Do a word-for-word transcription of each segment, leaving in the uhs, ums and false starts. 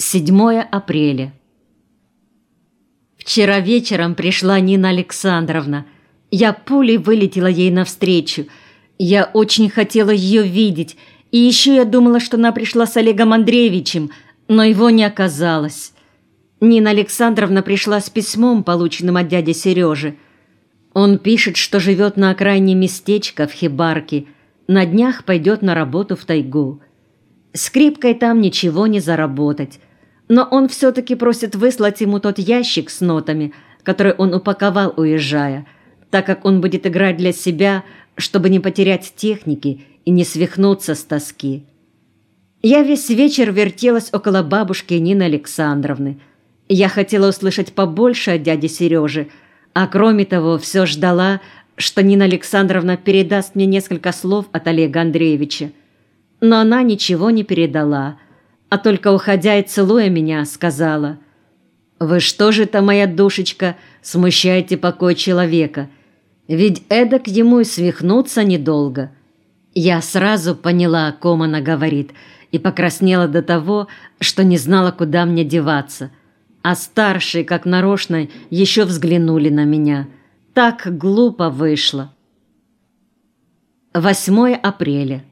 седьмое апреля. Вчера вечером пришла Нина Александровна. Я пулей вылетела ей навстречу. Я очень хотела ее видеть. И еще я думала, что она пришла с Олегом Андреевичем, но его не оказалось. Нина Александровна пришла с письмом, полученным от дяди Сережи. Он пишет, что живет на окраине местечка в Хибарке. На днях пойдет на работу в тайгу. Скрипкой там ничего не заработать. Но он все-таки просит выслать ему тот ящик с нотами, который он упаковал, уезжая, так как он будет играть для себя, чтобы не потерять техники и не свихнуться с тоски. Я весь вечер вертелась около бабушки Нины Александровны. Я хотела услышать побольше от дяди Сережи, а кроме того все ждала, что Нина Александровна передаст мне несколько слов от Олега Андреевича. Но она ничего не передала, а только, уходя и целуя меня, сказала: «Вы что же это, моя душечка, смущаете покой человека? Ведь эдак ему и свихнуться недолго». Я сразу поняла, о ком она говорит, и покраснела до того, что не знала, куда мне деваться. А старшие, как нарочно, еще взглянули на меня. Так глупо вышло. восьмое апреля.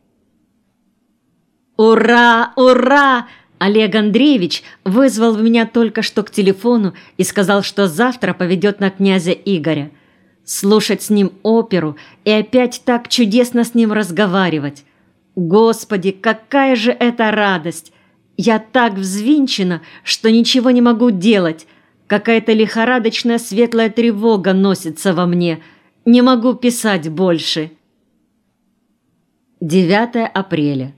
«Ура! Ура!» Олег Андреевич вызвал меня только что к телефону и сказал, что завтра поведет на князя Игоря. Слушать с ним оперу и опять так чудесно с ним разговаривать. Господи, какая же это радость! Я так взвинчена, что ничего не могу делать. Какая-то лихорадочная светлая тревога носится во мне. Не могу писать больше. девятое апреля.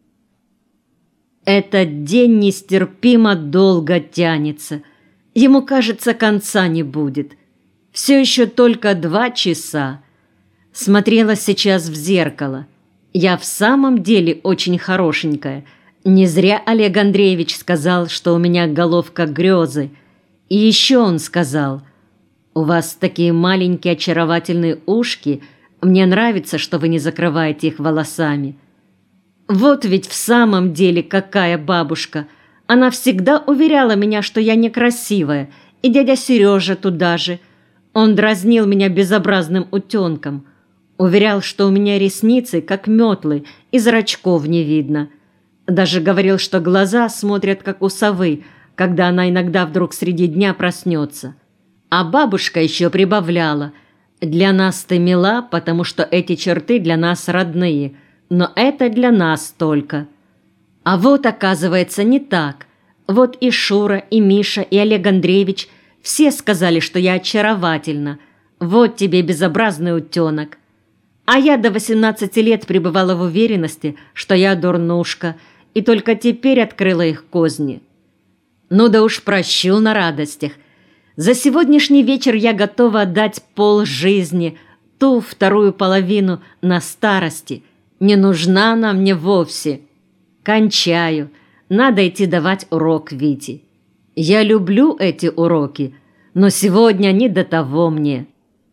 Этот день нестерпимо долго тянется. Ему, кажется, конца не будет. Все еще только два часа. Смотрела сейчас в зеркало. Я в самом деле очень хорошенькая. Не зря Олег Андреевич сказал, что у меня головка грезы. И еще он сказал: «У вас такие маленькие очаровательные ушки. Мне нравится, что вы не закрываете их волосами». Вот ведь в самом деле какая бабушка! Она всегда уверяла меня, что я некрасивая, и дядя Сережа туда же. Он дразнил меня безобразным утенком. Уверял, что у меня ресницы, как метлы, и зрачков не видно. Даже говорил, что глаза смотрят, как у совы, когда она иногда вдруг среди дня проснется. А бабушка еще прибавляла: «Для нас ты мила, потому что эти черты для нас родные, но это для нас только». А вот, оказывается, не так. Вот и Шура, и Миша, и Олег Андреевич все сказали, что я очаровательна. Вот тебе безобразный утенок. А я до восемнадцати лет пребывала в уверенности, что я дурнушка, и только теперь открыла их козни. Ну да уж прощу на радостях. За сегодняшний вечер я готова отдать пол жизни, ту вторую половину на старости. Не нужна она мне вовсе. Кончаю. Надо идти давать урок Вите. Я люблю эти уроки, но сегодня не до того мне.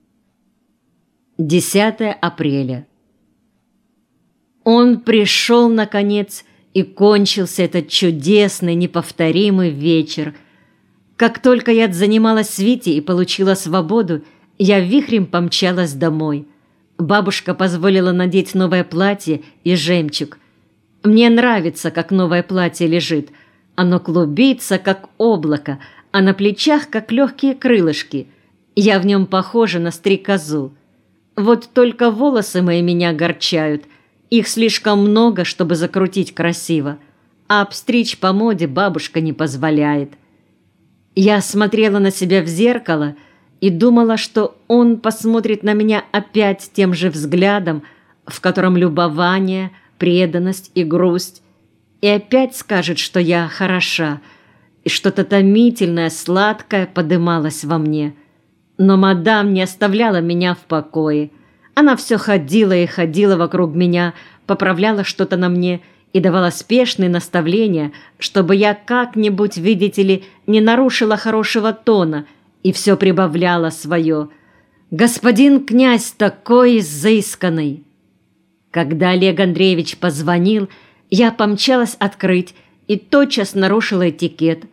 десятое апреля. Он пришел, наконец, и кончился этот чудесный, неповторимый вечер. Как только я занималась с Витей и получила свободу, я вихрем помчалась домой. Бабушка позволила надеть новое платье и жемчуг. Мне нравится, как новое платье лежит. Оно клубится, как облако, а на плечах, как легкие крылышки. Я в нем похожа на стрекозу. Вот только волосы мои меня огорчают. Их слишком много, чтобы закрутить красиво. А обстричь по моде бабушка не позволяет. Я смотрела на себя в зеркало и думала, что он посмотрит на меня опять тем же взглядом, в котором любование, преданность и грусть, и опять скажет, что я хороша, и что-то томительное, сладкое подымалось во мне. Но мадам не оставляла меня в покое. Она все ходила и ходила вокруг меня, поправляла что-то на мне и давала спешные наставления, чтобы я как-нибудь, видите ли, не нарушила хорошего тона, и все прибавляла свое: «Господин князь такой изысканный». Когда Олег Андреевич позвонил, я помчалась открыть и тотчас нарушила этикет,